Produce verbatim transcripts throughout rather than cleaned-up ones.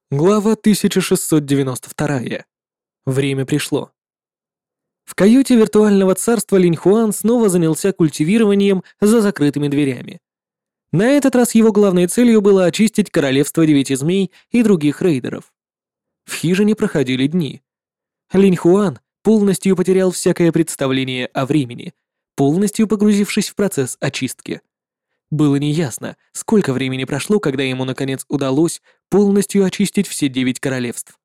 Глава тысяча шестьсот девяносто два. Время пришло. В каюте виртуального царства Линь Хуан снова занялся культивированием за закрытыми дверями. На этот раз его главной целью было очистить королевство девяти змей и других рейдеров. В хижине проходили дни. Линь Хуан полностью потерял всякое представление о времени, полностью погрузившись в процесс очистки. Было неясно, сколько времени прошло, когда ему наконец удалось полностью очистить все девять королевств.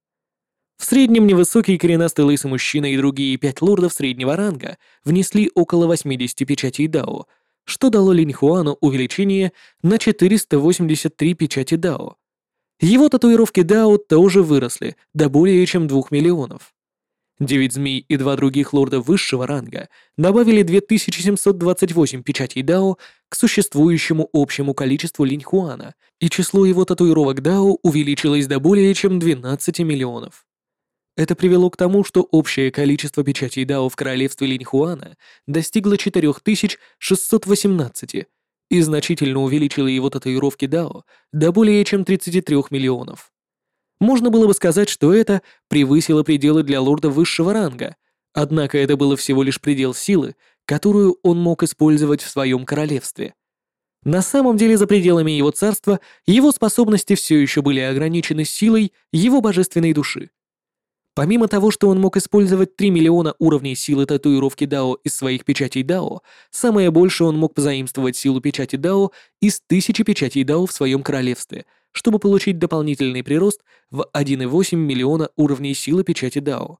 В среднем невысокий коренастый лысый мужчина и другие пять лордов среднего ранга внесли около восьмидесяти печатей Дао, что дало Линь Хуану увеличение на четыреста восемьдесят три печати Дао. Его татуировки Дао тоже выросли до более чем двух миллионов. Девять змей и два других лорда высшего ранга добавили две тысячи семьсот двадцать восемь печатей Дао к существующему общему количеству Линь Хуана, и число его татуировок Дао увеличилось до более чем двенадцати миллионов. Это привело к тому, что общее количество печатей Дао в королевстве Линь Хуана достигло четырёх тысяч шестисот восемнадцати и значительно увеличило его татуировки Дао до более чем тридцати трёх миллионов. Можно было бы сказать, что это превысило пределы для лорда высшего ранга, однако это было всего лишь предел силы, которую он мог использовать в своем королевстве. На самом деле, за пределами его царства, его способности все еще были ограничены силой его божественной души. Помимо того, что он мог использовать три миллиона уровней силы татуировки Дао из своих печатей Дао, самое большее он мог позаимствовать силу печати Дао из тысячи печатей Дао в своем королевстве, чтобы получить дополнительный прирост в один целых восемь десятых миллиона уровней силы печати Дао.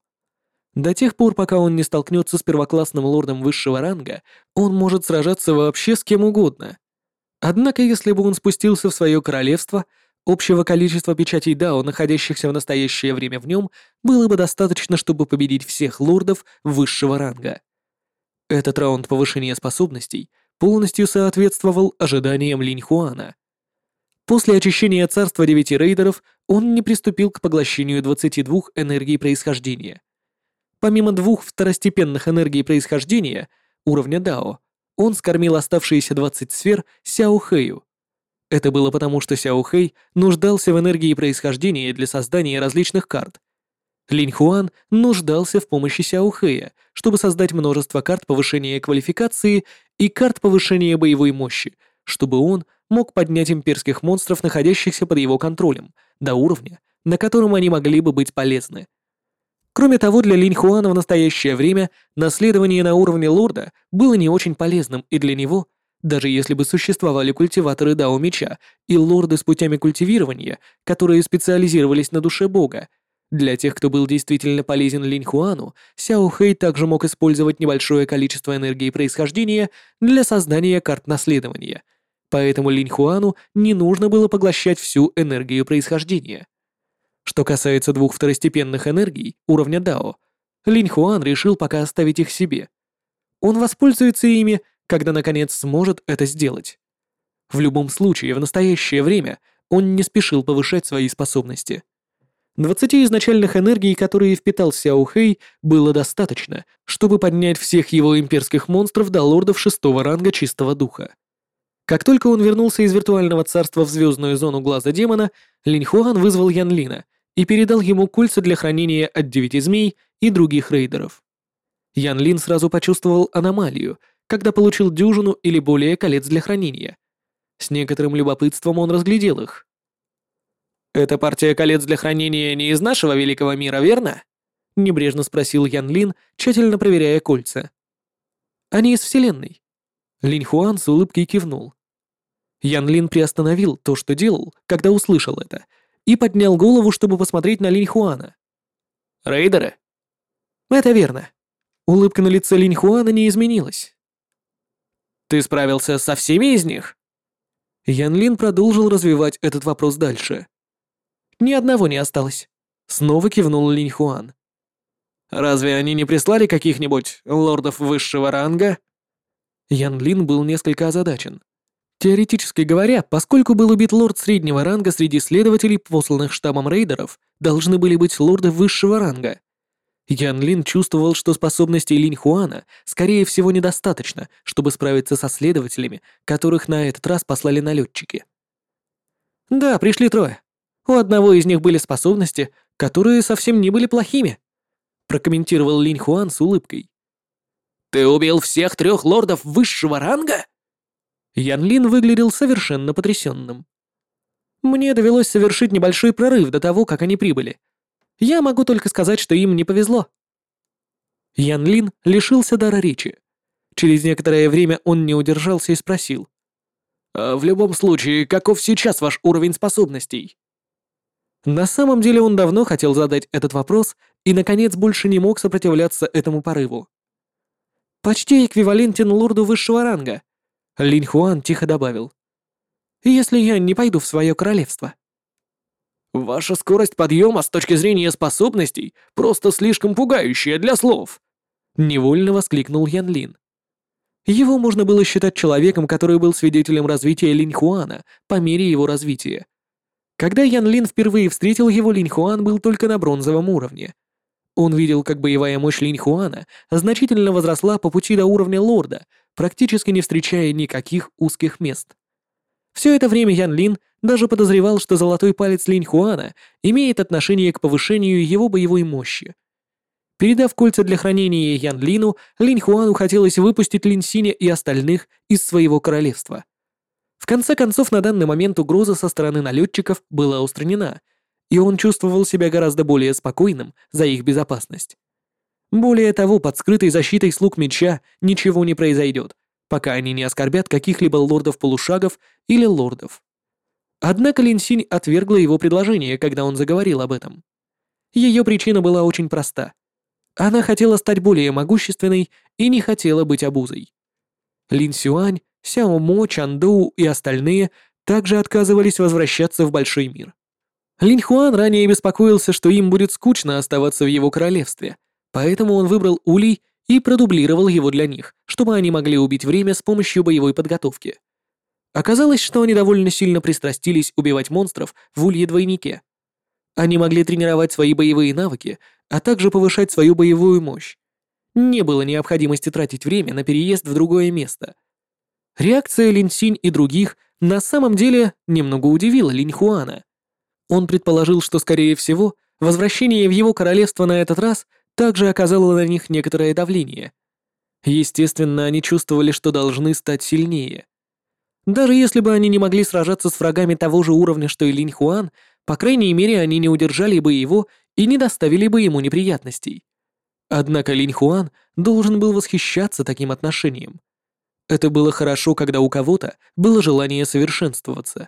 До тех пор, пока он не столкнется с первоклассным лордом высшего ранга, он может сражаться вообще с кем угодно. Однако, если бы он спустился в свое королевство, общего количества печатей Дао, находящихся в настоящее время в нем, было бы достаточно, чтобы победить всех лордов высшего ранга. Этот раунд повышения способностей полностью соответствовал ожиданиям Линь Хуана. После очищения царства девяти рейдеров он не приступил к поглощению двадцати двух энергий происхождения. Помимо двух второстепенных энергий происхождения, уровня Дао, он скормил оставшиеся двадцать сфер Сяо Хэю. Это было потому, что Сяо Хэй нуждался в энергии происхождения для создания различных карт. Линь Хуан нуждался в помощи Сяо Хэя, чтобы создать множество карт повышения квалификации и карт повышения боевой мощи, чтобы он мог поднять имперских монстров, находящихся под его контролем, до уровня, на котором они могли бы быть полезны. Кроме того, для Линь Хуана в настоящее время наследование на уровне лорда было не очень полезным, и для него, даже если бы существовали культиваторы Дао Меча и лорды с путями культивирования, которые специализировались на душе бога, для тех, кто был действительно полезен Линь Хуану, Сяо Хэй также мог использовать небольшое количество энергии происхождения для создания карт наследования, поэтому Линь Хуану не нужно было поглощать всю энергию происхождения. Что касается двух второстепенных энергий уровня Дао, Линь Хуан решил пока оставить их себе. Он воспользуется ими, когда наконец сможет это сделать. В любом случае, в настоящее время он не спешил повышать свои способности. Двадцати изначальных энергий, которые впитал Сяо Хэй, было достаточно, чтобы поднять всех его имперских монстров до лордов шестого ранга чистого духа. Как только он вернулся из виртуального царства в звездную зону глаза демона, Линь Хуан вызвал Ян Лина и передал ему кольца для хранения от девяти змей и других рейдеров. Ян Лин сразу почувствовал аномалию, когда получил дюжину или более колец для хранения. С некоторым любопытством он разглядел их. «Эта партия колец для хранения не из нашего великого мира, верно?» — небрежно спросил Ян Лин, тщательно проверяя кольца. «Они из Вселенной». Линь Хуан с улыбкой кивнул. Ян Лин приостановил то, что делал, когда услышал это, и поднял голову, чтобы посмотреть на Линь Хуана. «Рейдеры?» «Это верно». Улыбка на лице Линь Хуана не изменилась. «Ты справился со всеми из них?» Ян Лин продолжил развивать этот вопрос дальше. «Ни одного не осталось», — снова кивнул Линь Хуан. «Разве они не прислали каких-нибудь лордов высшего ранга?» Ян Лин был несколько озадачен. Теоретически говоря, поскольку был убит лорд среднего ранга, среди следователей, посланных штабом рейдеров, должны были быть лорды высшего ранга. Ян Лин чувствовал, что способностей Линь Хуана, скорее всего, недостаточно, чтобы справиться со следователями, которых на этот раз послали налетчики. «Да, пришли трое. У одного из них были способности, которые совсем не были плохими», прокомментировал Линь Хуан с улыбкой. «Ты убил всех трех лордов высшего ранга?» Ян Лин выглядел совершенно потрясенным. «Мне довелось совершить небольшой прорыв до того, как они прибыли. Я могу только сказать, что им не повезло». Ян Лин лишился дара речи. Через некоторое время он не удержался и спросил. «А в любом случае, каков сейчас ваш уровень способностей?» На самом деле он давно хотел задать этот вопрос и, наконец, больше не мог сопротивляться этому порыву. «Почти эквивалентен лорду высшего ранга», — Линь Хуан тихо добавил. «Если я не пойду в свое королевство». «Ваша скорость подъема с точки зрения способностей просто слишком пугающая для слов», — невольно воскликнул Ян Лин. Его можно было считать человеком, который был свидетелем развития Линь Хуана по мере его развития. Когда Ян Лин впервые встретил его, Линь Хуан был только на бронзовом уровне. Он видел, как боевая мощь Линь Хуана значительно возросла по пути до уровня лорда, практически не встречая никаких узких мест. Все это время Ян Лин даже подозревал, что золотой палец Линь Хуана имеет отношение к повышению его боевой мощи. Передав кольца для хранения Ян Лину, Линь Хуану хотелось выпустить Линь Синя и остальных из своего королевства. В конце концов, на данный момент угроза со стороны налетчиков была устранена, и он чувствовал себя гораздо более спокойным за их безопасность. Более того, под скрытой защитой слуг меча ничего не произойдет, пока они не оскорбят каких-либо лордов-полушагов или лордов. Однако Линь Синь отвергла его предложение, когда он заговорил об этом. Ее причина была очень проста. Она хотела стать более могущественной и не хотела быть обузой. Лин Сюань, Сяо Мо, Чан Доу и остальные также отказывались возвращаться в большой мир. Линь Хуан ранее беспокоился, что им будет скучно оставаться в его королевстве, поэтому он выбрал Улей и продублировал его для них, чтобы они могли убить время с помощью боевой подготовки. Оказалось, что они довольно сильно пристрастились убивать монстров в Улье-двойнике. Они могли тренировать свои боевые навыки, а также повышать свою боевую мощь. Не было необходимости тратить время на переезд в другое место. Реакция Линь Синь и других на самом деле немного удивила Линь Хуана. Он предположил, что, скорее всего, возвращение в его королевство на этот раз также оказало на них некоторое давление. Естественно, они чувствовали, что должны стать сильнее. Даже если бы они не могли сражаться с врагами того же уровня, что и Линь Хуан, по крайней мере, они не удержали бы его и не доставили бы ему неприятностей. Однако Линь Хуан должен был восхищаться таким отношением. Это было хорошо, когда у кого-то было желание совершенствоваться.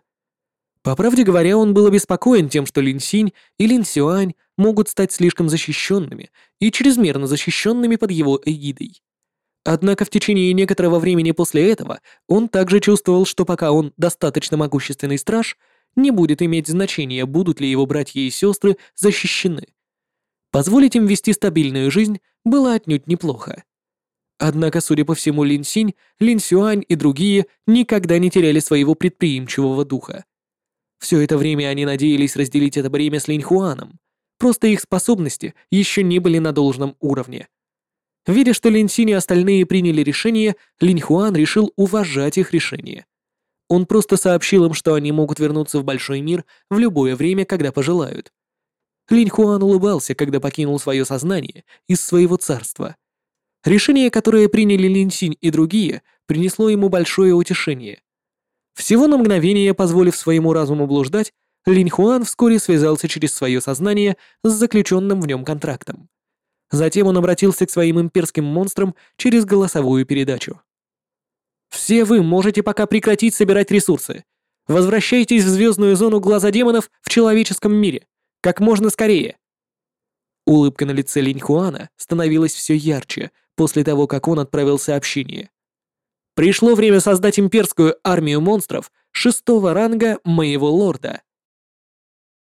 По правде говоря, он был обеспокоен тем, что Линь Синь и Линь Сюань могут стать слишком защищенными и чрезмерно защищенными под его эгидой. Однако в течение некоторого времени после этого он также чувствовал, что пока он достаточно могущественный страж, не будет иметь значения, будут ли его братья и сестры защищены. Позволить им вести стабильную жизнь было отнюдь неплохо. Однако, судя по всему, Линь Синь, Линь Сюань и другие никогда не теряли своего предприимчивого духа. Все это время они надеялись разделить это бремя с Линь Хуаном, просто их способности еще не были на должном уровне. Видя, что Линь Синь и остальные приняли решение, Линь Хуан решил уважать их решение. Он просто сообщил им, что они могут вернуться в большой мир в любое время, когда пожелают. Линь Хуан улыбался, когда покинул свое сознание из своего царства. Решение, которое приняли Линь Синь и другие, принесло ему большое утешение. Всего на мгновение, позволив своему разуму блуждать, Линь Хуан вскоре связался через свое сознание с заключенным в нем контрактом. Затем он обратился к своим имперским монстрам через голосовую передачу. «Все вы можете пока прекратить собирать ресурсы. Возвращайтесь в звездную зону глаза демонов в человеческом мире. Как можно скорее». Улыбка на лице Линь Хуана становилась все ярче после того, как он отправил сообщение. «Пришло время создать имперскую армию монстров шестого ранга моего лорда».